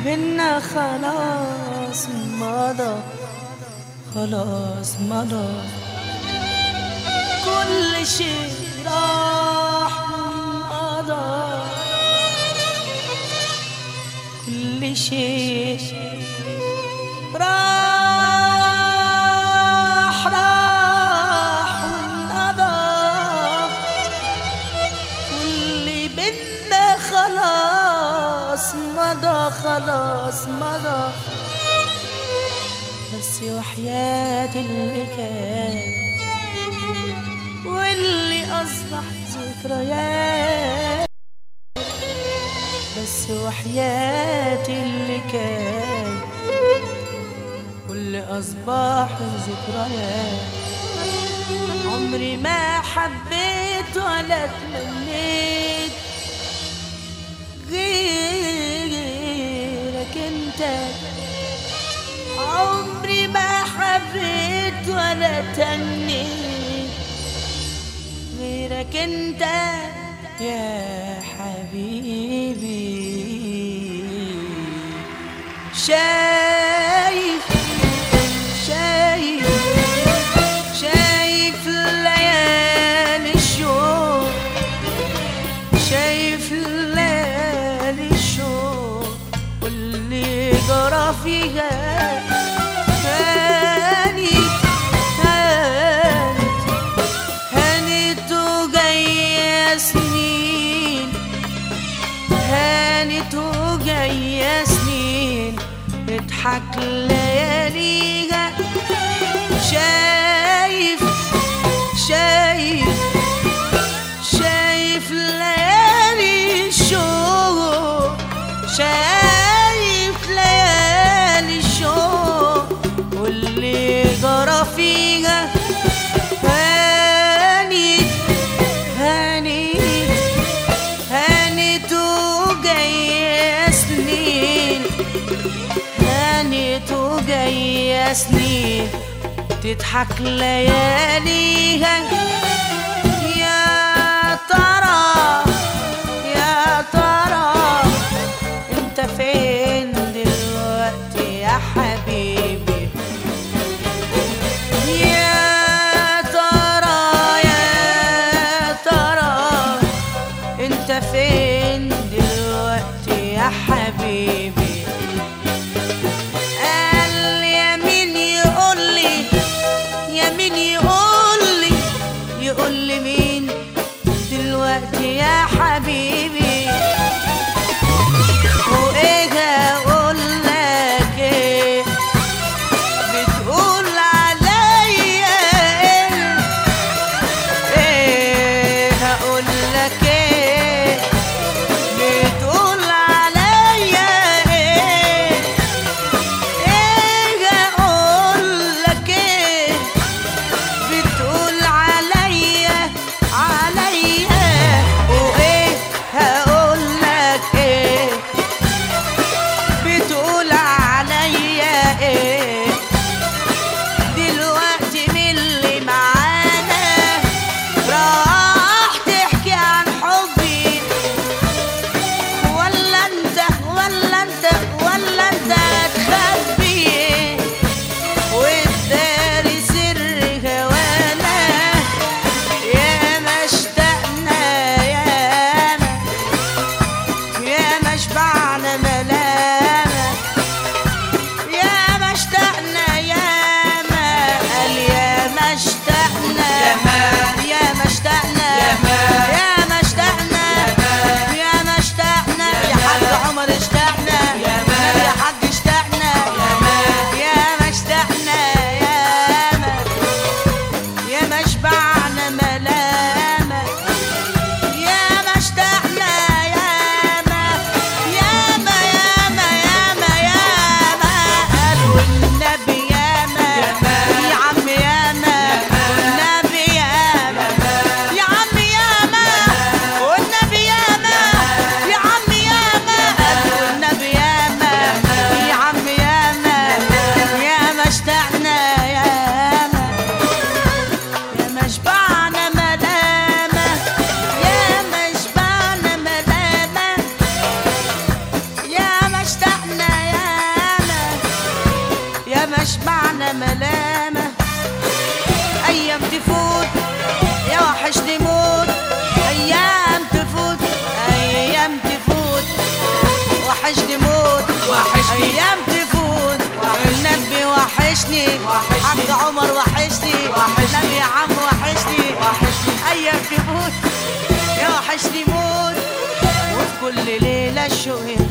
بينا خلاص مضى، خلاص مضى. كل شيء راح وانقضى، كل شيء راح وانقضى. كل بينا خلاص مضى، خلاص مضى. بس وحياة اللي كان واللي أصبح ذكريات، بس وحياة اللي كان واللي أصبح ذكريات. عمري ما حبيت ولا تمنيت غيرك انت، عمري ما حبيت ولا تمنيت غيرك انت يا حبيبي. شايف شايف شايف ليالي الشوق، شايف ليالي الشوق واللي جرى فيها. هانت وجاية سنين، هانت وجاية سنين اضحك لياليها. شايف شايف شايف ليالي الشوق، شايف ليالي الشوق واللي جرى فيها. هانت هانت هانت وجاية سنين، هانت وجاية سنين تضحك لياليها. يا ترى يا ترى انت فين دلوقتي يا حبيبي؟ يا ترى يا ترى انت فين دلوقتي يا حبيبي؟ قال يا مين يقولي، يا مين يقولي، يقولي مين دلوقتي يا حبيبي؟ وايه هقول لك ايه؟ بتقول عليا ايه؟ هقول لك ايه؟ بتقول عليا ايه؟ ايه هقول لك ايه؟ بتقول عليا عليا وايه هقول وحشني موت، ايام تفوت ايام تفوت، وحشني موت وحشني ايام تفوت، النبي وحشني، حق عمر وحشني، النبي يا عم وحشني، ايام تفوت يا وحشني موت، وفي كل ليله الشوق